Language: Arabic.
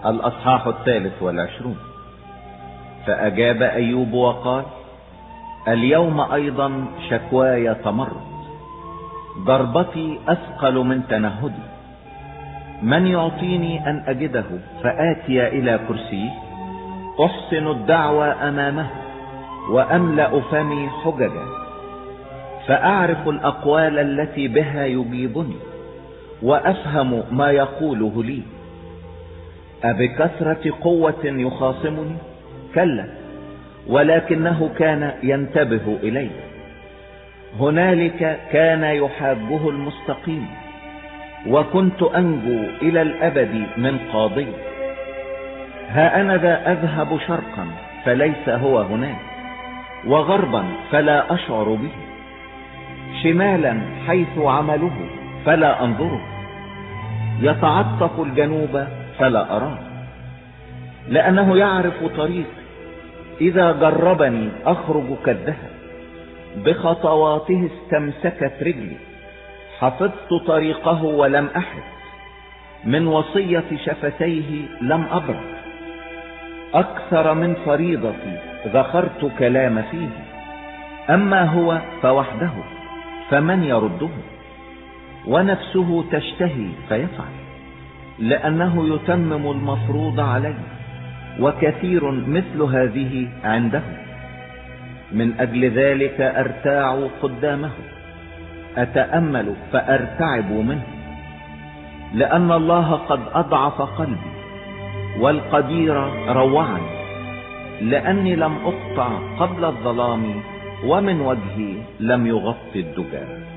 الأصحاح 23. فأجاب أيوب وقال: اليوم أيضا شكواي تمرد، ضربتي أثقل من تنهدي. من يعطيني أن أجده فآتي إلى كرسيه؟ أحسن الدعوى أمامه وأملأ فمي حججا، فأعرف الأقوال التي بها يجيبني وأفهم ما يقوله لي. أبكثرة قوة يخاصمني؟ كلا، ولكنه كان ينتبه إلي. هنالك كان يحاجه المستقيم، وكنت أنجو إلى الأبد من قاضي. ها أنا ذا أذهب شرقا فليس هو هناك، وغربا فلا أشعر به، شمالا حيث عمله فلا أنظره، يتعطف الجنوب فلا أراه. لأنه يعرف طريقي، إذا جربني أخرج كالذهب، بخطواته استمسكت رجلي. حفظت طريقه ولم أحد، من وصية شفتيه لم أبرح. أكثر من فريضتي ذخرت كلام فيه، أما هو فوحده فمن يرده؟ ونفسه تشتهي فيفعل، لأنه يتمم المفروض عليه، وكثير مثل هذه عنده. من أجل ذلك أرتاع قدامه، أتأمل فأرتعب منه، لأن الله قد أضعف قلبي، والقدير روعني. لأني لم أقطع قبل الظلام، ومن وجهي لم يغطي الدجى.